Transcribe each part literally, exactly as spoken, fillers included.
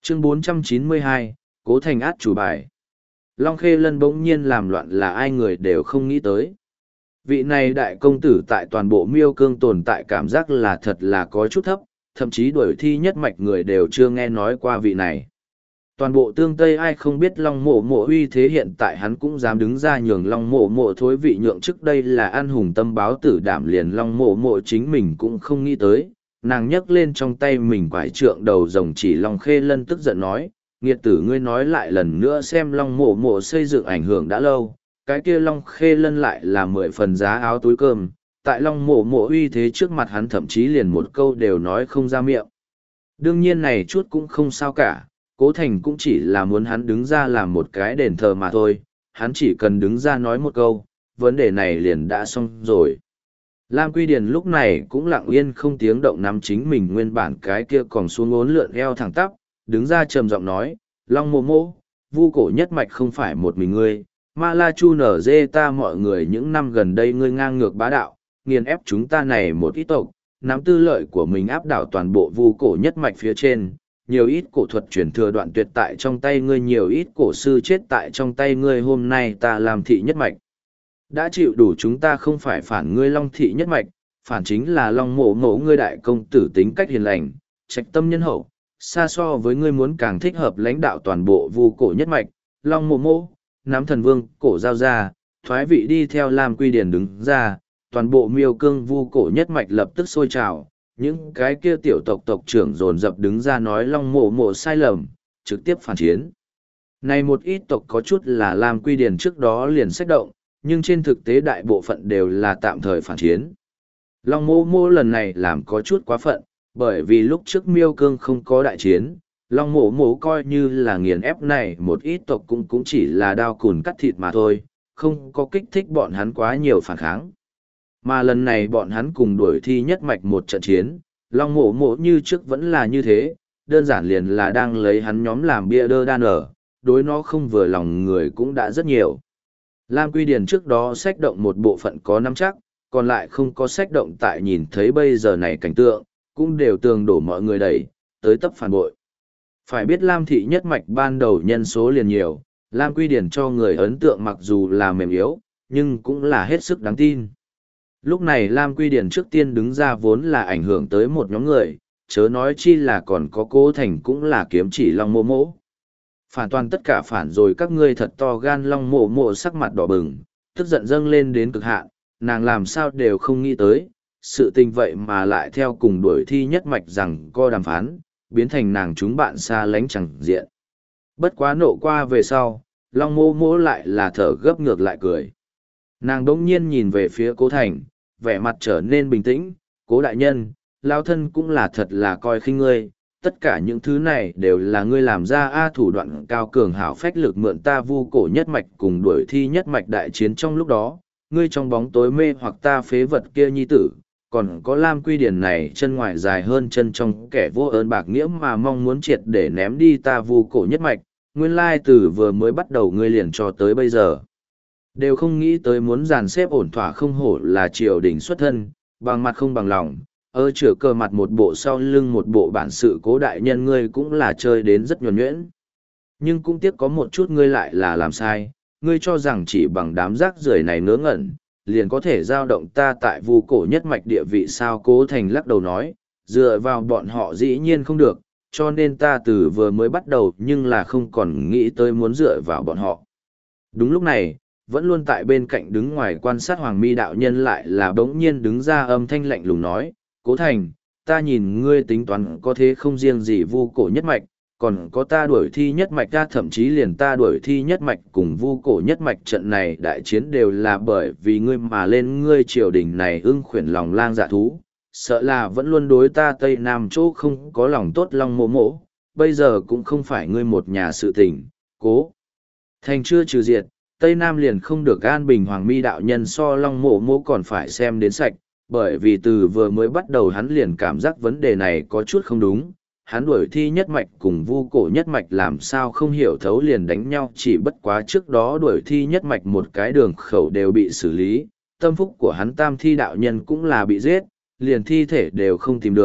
Chương bốn trăm chín mươi hai, Cố Thành át chủ bài. Long Khê Lân bỗng nhiên làm loạn là ai người đều không nghĩ tới. Vị này đại công tử tại toàn bộ miêu cương tồn tại cảm giác là thật là có chút thấp, thậm chí đuổi thi nhất mạch người đều chưa nghe nói qua vị này. Toàn bộ tương Tây ai không biết Long Mộ Mộ uy thế, hiện tại hắn cũng dám đứng ra nhường Long Mộ Mộ thối vị nhượng, trước đây là an hùng tâm báo tử đảm, liền Long Mộ Mộ chính mình cũng không nghĩ tới. Nàng nhấc lên trong tay mình quải trượng đầu rồng chỉ Long Khê Lân, tức giận nói, nghiệt tử ngươi nói lại lần nữa xem Long Mộ Mộ xây dựng ảnh hưởng đã lâu, cái kia Long Khê Lân lại là mười phần giá áo túi cơm, tại Long Mộ Mộ uy thế trước mặt hắn thậm chí liền một câu đều nói không ra miệng. Đương nhiên này chút cũng không sao cả, Cố Thành cũng chỉ là muốn hắn đứng ra làm một cái đền thờ mà thôi, hắn chỉ cần đứng ra nói một câu, vấn đề này liền đã xong rồi. Lam Quy Điền lúc này cũng lặng yên không tiếng động nắm chính mình nguyên bản cái kia còn xuống ốn lượn eo thẳng tắp, đứng ra trầm giọng nói, Long Mộ Mộ, vu cổ nhất mạch không phải một mình ngươi, Ma La Chu nở dê ta mọi người những năm gần đây ngươi ngang ngược bá đạo, nghiền ép chúng ta này một ít tộc, nắm tư lợi của mình áp đảo toàn bộ vu cổ nhất mạch phía trên, nhiều ít cổ thuật truyền thừa đoạn tuyệt tại trong tay ngươi, nhiều ít cổ sư chết tại trong tay ngươi, hôm nay ta làm thị nhất mạch. Đã chịu đủ, chúng ta không phải phản ngươi Long thị nhất mạch, phản chính là Long Mộ Mộ ngươi đại công tử tính cách hiền lành, trạch tâm nhân hậu, xa so với ngươi muốn càng thích hợp lãnh đạo toàn bộ vu cổ nhất mạch. Long Mộ Mộ, nắm thần vương cổ giao ra, thoái vị đi theo Lam Quy Điền đứng ra, toàn bộ miêu cương vu cổ nhất mạch lập tức sôi trào, những cái kia tiểu tộc tộc trưởng dồn dập đứng ra nói Long Mộ Mộ sai lầm, trực tiếp phản chiến. Này một ít tộc có chút là Lam Quy Điền trước đó liền sách động, nhưng trên thực tế đại bộ phận đều là tạm thời phản chiến. Long Mộ Mộ lần này làm có chút quá phận, bởi vì lúc trước miêu cương không có đại chiến, Long Mộ Mộ coi như là nghiền ép này một ít tộc cũng cũng chỉ là đao cùn cắt thịt mà thôi, không có kích thích bọn hắn quá nhiều phản kháng. Mà lần này bọn hắn cùng đuổi thi nhất mạch một trận chiến, Long Mộ Mộ như trước vẫn là như thế, đơn giản liền là đang lấy hắn nhóm làm bia đỡ đan ở, đối nó không vừa lòng người cũng đã rất nhiều. Lam Quy Điền trước đó sách động một bộ phận có nắm chắc, còn lại không có sách động, tại nhìn thấy bây giờ này cảnh tượng, cũng đều tường đổ mọi người đẩy, tới tấp phản bội. Phải biết Lam thị nhất mạch ban đầu nhân số liền nhiều, Lam Quy Điền cho người ấn tượng mặc dù là mềm yếu, nhưng cũng là hết sức đáng tin. Lúc này Lam Quy Điền trước tiên đứng ra vốn là ảnh hưởng tới một nhóm người, chớ nói chi là còn có Cố Thành cũng là kiếm chỉ Long Mộ Mộ. Phản toàn tất cả phản rồi các ngươi thật to gan. Long Mộ Mộ sắc mặt đỏ bừng, tức giận dâng lên đến cực hạn, nàng làm sao đều không nghĩ tới, sự tình vậy mà lại theo cùng đuổi thi nhất mạch rằng co đàm phán, biến thành nàng chúng bạn xa lánh chẳng diện. Bất quá nộ qua về sau, Long Mộ Mộ lại là thở gấp ngược lại cười. Nàng đỗng nhiên nhìn về phía Cố Thành, vẻ mặt trở nên bình tĩnh, Cố đại nhân, lao thân cũng là thật là coi khinh ngươi, tất cả những thứ này đều là ngươi làm ra a thủ đoạn cao cường hảo phách lực mượn ta vu cổ nhất mạch cùng đuổi thi nhất mạch đại chiến trong lúc đó, ngươi trong bóng tối mê hoặc ta phế vật kia nhi tử, còn có Lam Quy Điền này chân ngoài dài hơn chân trong kẻ vô ơn bạc nghĩa mà mong muốn triệt để ném đi ta vu cổ nhất mạch, nguyên lai từ vừa mới bắt đầu ngươi liền cho tới bây giờ. Đều không nghĩ tới muốn dàn xếp ổn thỏa, không hổ là triều đình xuất thân, bằng mặt không bằng lòng, ơ chữa cờ mặt một bộ sau lưng một bộ bản sự. Cố đại nhân ngươi cũng là chơi đến rất nhuần nhuyễn. Nhưng cũng tiếc có một chút ngươi lại là làm sai, ngươi cho rằng chỉ bằng đám rác rưởi này ngớ ngẩn, liền có thể giao động ta tại vu cổ nhất mạch địa vị sao? Cố Thành lắc đầu nói, dựa vào bọn họ dĩ nhiên không được, cho nên ta từ vừa mới bắt đầu nhưng là không còn nghĩ tới muốn dựa vào bọn họ. Đúng lúc này, vẫn luôn tại bên cạnh đứng ngoài quan sát Hoàng Mi đạo nhân lại là bỗng nhiên đứng ra, âm thanh lạnh lùng nói, Cố Thành, ta nhìn ngươi tính toán có thế không riêng gì vu cổ nhất mạch, còn có ta đuổi thi nhất mạch, ta thậm chí liền ta đuổi thi nhất mạch cùng vu cổ nhất mạch trận này đại chiến đều là bởi vì ngươi mà lên. Ngươi triều đình này ưng khuyển lòng lang dạ thú, sợ là vẫn luôn đối ta Tây Nam chỗ không có lòng tốt. Long Mộ Mộ, bây giờ cũng không phải ngươi một nhà sự tình, Cố Thành chưa trừ diệt, Tây Nam liền không được an bình. Hoàng Mi đạo nhân so Long Mộ Mộ còn phải xem đến sạch, bởi vì từ vừa mới bắt đầu hắn liền cảm giác vấn đề này có chút không đúng. Hắn đuổi thi nhất mạch cùng vu cổ nhất mạch làm sao không hiểu thấu liền đánh nhau, chỉ bất quá trước đó đuổi thi nhất mạch một cái đường khẩu đều bị xử lý, tâm phúc của hắn Tam Thi đạo nhân cũng là bị giết, liền thi thể đều không tìm được,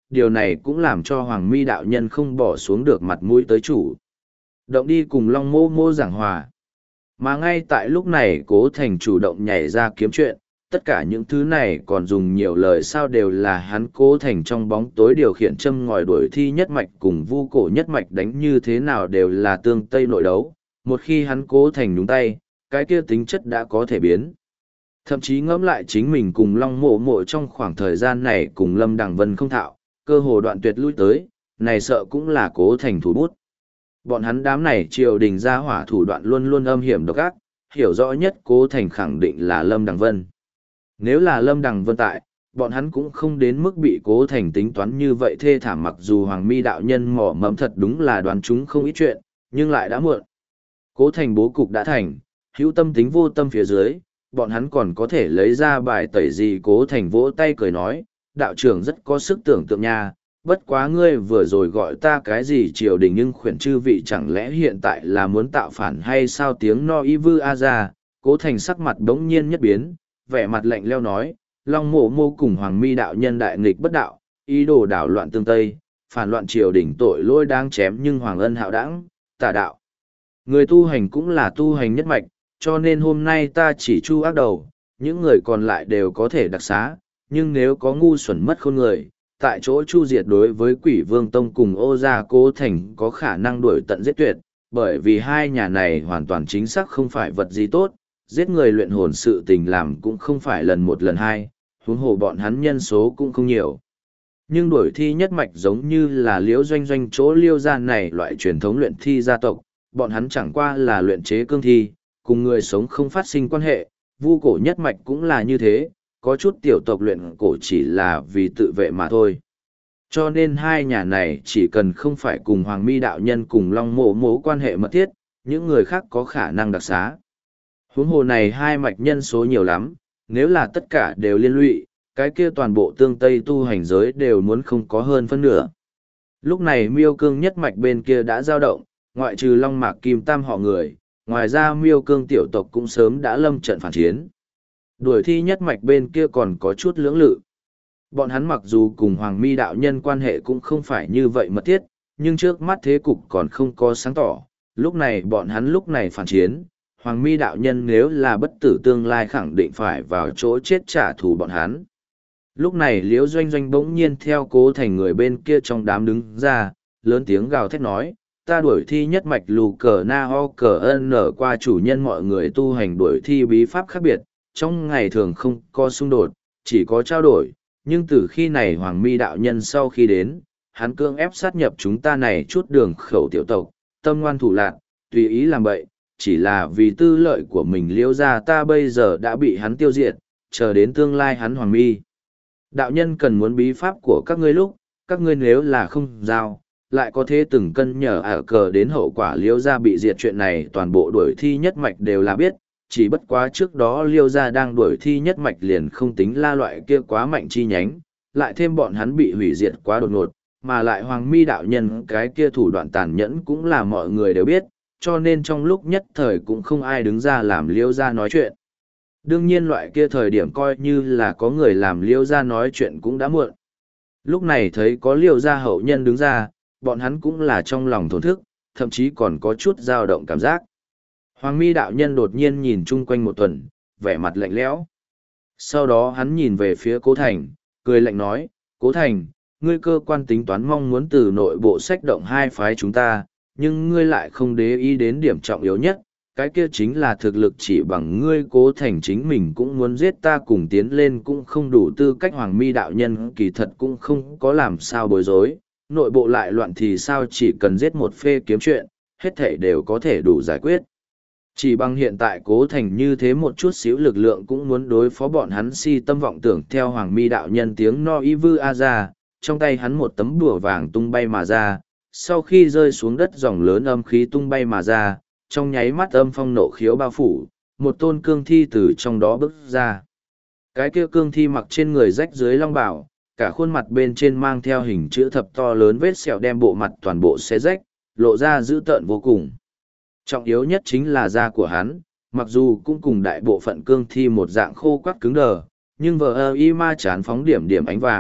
điều này cũng làm cho Hoàng Mi đạo nhân không bỏ xuống được mặt mũi tới chủ. Động đi cùng Long Mô Mô giảng hòa. Mà ngay tại lúc này Cố Thành chủ động nhảy ra kiếm chuyện, tất cả những thứ này còn dùng nhiều lời sao đều là hắn Cố Thành trong bóng tối điều khiển châm ngòi đuổi thi nhất mạch cùng vu cổ nhất mạch đánh như thế nào đều là tương tây nội đấu. Một khi hắn Cố Thành đúng tay, cái kia tính chất đã có thể biến. Thậm chí ngẫm lại chính mình cùng Long Mộ Mộ trong khoảng thời gian này cùng Lâm Đằng Vân không thạo, cơ hồ đoạn tuyệt lui tới, này sợ cũng là Cố Thành thủ bút. Bọn hắn đám này triều đình ra hỏa thủ đoạn luôn luôn âm hiểm độc ác, hiểu rõ nhất Cố Thành khẳng định là Lâm Đằng Vân. Nếu là Lâm Đằng Vân tại, bọn hắn cũng không đến mức bị Cố Thành tính toán như vậy thê thảm, mặc dù Hoàng Mi đạo nhân mỏ mẫm thật đúng là đoán chúng không ít chuyện, nhưng lại đã muộn. Cố Thành bố cục đã thành, hữu tâm tính vô tâm phía dưới, bọn hắn còn có thể lấy ra bài tẩy gì. Cố Thành vỗ tay cười nói, đạo trưởng rất có sức tưởng tượng nha, bất quá ngươi vừa rồi gọi ta cái gì triều đình nhưng khuyển chư vị chẳng lẽ hiện tại là muốn tạo phản hay sao? Tiếng no y vư a ra. Cố Thành sắc mặt đống nhiên nhất biến, vẻ mặt lạnh leo nói, Long Mộ Mô cùng Hoàng Mi đạo nhân đại nghịch bất đạo, ý đồ đảo loạn tương Tây, phản loạn triều đình tội lỗi đáng chém, nhưng Hoàng Ân hạo đãng, tà đạo. Người tu hành cũng là tu hành nhất mạch, cho nên hôm nay ta chỉ chu ác đầu, những người còn lại đều có thể đặc xá, nhưng nếu có ngu xuẩn mất khôn người, tại chỗ chu diệt đối với Quỷ Vương Tông cùng Ô Gia Cố Thành có khả năng đuổi tận giết tuyệt, bởi vì hai nhà này hoàn toàn chính xác không phải vật gì tốt, giết người luyện hồn sự tình làm cũng không phải lần một lần hai, huống hồ bọn hắn nhân số cũng không nhiều. Nhưng đuổi thi nhất mạch giống như là liễu doanh doanh chỗ liêu gia này loại truyền thống luyện thi gia tộc, bọn hắn chẳng qua là luyện chế cương thi, cùng người sống không phát sinh quan hệ, vu cổ nhất mạch cũng là như thế, có chút tiểu tộc luyện cổ chỉ là vì tự vệ mà thôi. Cho nên hai nhà này chỉ cần không phải cùng Hoàng Mi đạo nhân cùng Long Mộ Mộ quan hệ mật thiết, những người khác có khả năng đặc xá. Huống hồ này hai mạch nhân số nhiều lắm, nếu là tất cả đều liên lụy, cái kia toàn bộ tương Tây tu hành giới đều muốn không có hơn phân nửa. Lúc này Miêu Cương nhất mạch bên kia đã dao động, ngoại trừ Long Mạc Kim Tam họ người, ngoài ra Miêu Cương tiểu tộc cũng sớm đã lâm trận phản chiến. Đuổi thi nhất mạch bên kia còn có chút lưỡng lự. Bọn hắn mặc dù cùng Hoàng Mi đạo nhân quan hệ cũng không phải như vậy mật thiết, nhưng trước mắt thế cục còn không có sáng tỏ. Lúc này bọn hắn lúc này phản chiến, Hoàng Mi đạo nhân nếu là bất tử tương lai khẳng định phải vào chỗ chết trả thù bọn hắn. Lúc này Liễu Doanh Doanh bỗng nhiên theo Cố Thành người bên kia trong đám đứng ra, lớn tiếng gào thét nói, ta đuổi thi nhất mạch lù cờ na ho cờ ân nở qua chủ nhân mọi người tu hành đuổi thi bí pháp khác biệt, trong ngày thường không có xung đột, chỉ có trao đổi, nhưng từ khi này Hoàng Mi đạo nhân sau khi đến, hắn cưỡng ép sát nhập chúng ta này chút đường khẩu tiểu tộc, tâm ngoan thủ lạn, tùy ý làm bậy, chỉ là vì tư lợi của mình liễu ra ta bây giờ đã bị hắn tiêu diệt, chờ đến tương lai hắn Hoàng Mi đạo nhân cần muốn bí pháp của các ngươi lúc, các ngươi nếu là không giao, lại có thể từng cân nhở ở cờ đến hậu quả liễu gia bị diệt chuyện này toàn bộ đuổi thi nhất mạch đều là biết, chỉ bất quá trước đó liễu gia đang đuổi thi nhất mạch liền không tính la loại kia quá mạnh chi nhánh, lại thêm bọn hắn bị hủy diệt quá đột ngột, mà lại Hoàng Mi đạo nhân cái kia thủ đoạn tàn nhẫn cũng là mọi người đều biết, cho nên trong lúc nhất thời cũng không ai đứng ra làm liễu gia nói chuyện. Đương nhiên loại kia thời điểm coi như là có người làm liễu gia nói chuyện cũng đã muộn. Lúc này thấy có liễu gia hậu nhân đứng ra, bọn hắn cũng là trong lòng thổn thức, thậm chí còn có chút dao động cảm giác. Hoàng Mi đạo nhân đột nhiên nhìn chung quanh một tuần, vẻ mặt lạnh lẽo. Sau đó hắn nhìn về phía Cố Thành, cười lạnh nói, Cố Thành, ngươi cơ quan tính toán mong muốn từ nội bộ sách động hai phái chúng ta, nhưng ngươi lại không để ý đến điểm trọng yếu nhất, cái kia chính là thực lực chỉ bằng ngươi Cố Thành chính mình cũng muốn giết ta cùng tiến lên cũng không đủ tư cách. Hoàng Mi đạo nhân kỳ thật cũng không có làm sao bối rối, nội bộ lại loạn thì sao, chỉ cần giết một phê kiếm chuyện, hết thảy đều có thể đủ giải quyết. Chỉ bằng hiện tại Cố Thành như thế một chút xíu lực lượng cũng muốn đối phó bọn hắn, si tâm vọng tưởng. Theo Hoàng Mi đạo nhân tiếng no y vư a ra, trong tay hắn một tấm đùa vàng tung bay mà ra, sau khi rơi xuống đất dòng lớn âm khí tung bay mà ra, trong nháy mắt âm phong nộ khiếu bao phủ, một tôn cương thi từ trong đó bước ra. Cái kia cương thi mặc trên người rách dưới long bào, cả khuôn mặt bên trên mang theo hình chữ thập to lớn vết sẹo đem bộ mặt toàn bộ xé rách, lộ ra dữ tợn vô cùng. Trọng yếu nhất chính là da của hắn, mặc dù cũng cùng đại bộ phận cương thi một dạng khô quắt cứng đờ, nhưng vờ ơ y ma chán phóng điểm điểm ánh vàng,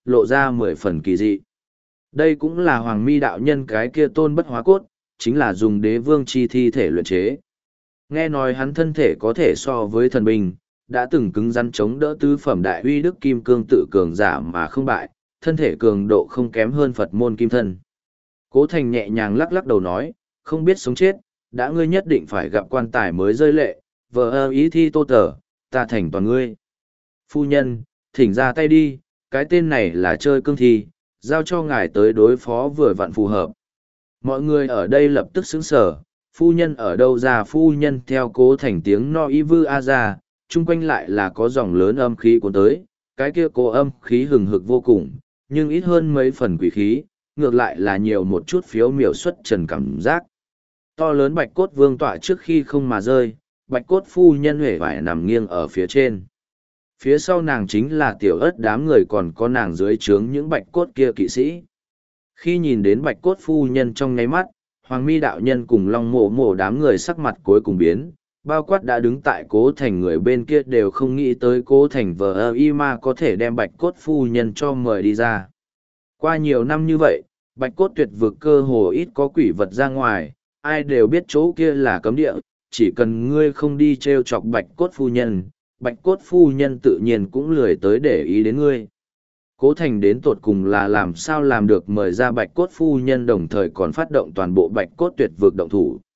lộ ra mười phần kỳ dị. Đây cũng là Hoàng Mi đạo nhân cái kia tôn bất hóa cốt, chính là dùng đế vương chi thi thể luyện chế. Nghe nói hắn thân thể có thể so với thần binh, đã từng cứng rắn chống đỡ tứ phẩm đại uy đức kim cương tự cường giả mà không bại, thân thể cường độ không kém hơn Phật môn kim thân. Cố Thành nhẹ nhàng lắc lắc đầu nói, không biết sống chết, đã ngươi nhất định phải gặp quan tài mới rơi lệ, vờ ơ ý thi tô tờ, ta thành toàn ngươi. Phu nhân, thỉnh ra tay đi, cái tên này là chơi cương thi, giao cho ngài tới đối phó vừa vặn phù hợp. Mọi người ở đây lập tức sững sờ, phu nhân ở đâu ra, phu nhân theo Cố Thành tiếng no y vư a ra, chung quanh lại là có dòng lớn âm khí cuốn tới, cái kia cố âm khí hừng hực vô cùng, nhưng ít hơn mấy phần quỷ khí, ngược lại là nhiều một chút phiếu miểu xuất trần cảm giác. To lớn bạch cốt vương tọa trước khi không mà rơi, bạch cốt phu nhân huệ vải nằm nghiêng ở phía trên. Phía sau nàng chính là tiểu ớt đám người, còn có nàng dưới trướng những bạch cốt kia kỵ sĩ. Khi nhìn đến bạch cốt phu nhân trong nháy mắt, Hoàng Mi đạo nhân cùng Long Mộ Mộ đám người sắc mặt cuối cùng biến, bao quát đã đứng tại Cố Thành người bên kia đều không nghĩ tới Cố Thành vờ ơ y ma có thể đem bạch cốt phu nhân cho mời đi ra. Qua nhiều năm như vậy, bạch cốt tuyệt vực cơ hồ ít có quỷ vật ra ngoài, ai đều biết chỗ kia là cấm địa, chỉ cần ngươi không đi t r e o chọc bạch cốt phu nhân, bạch cốt phu nhân tự nhiên cũng lười tới để ý đến ngươi. Cố Thành đến tột cùng là làm sao làm được mời ra bạch cốt phu nhân đồng thời còn phát động toàn bộ bạch cốt tuyệt vực động thủ.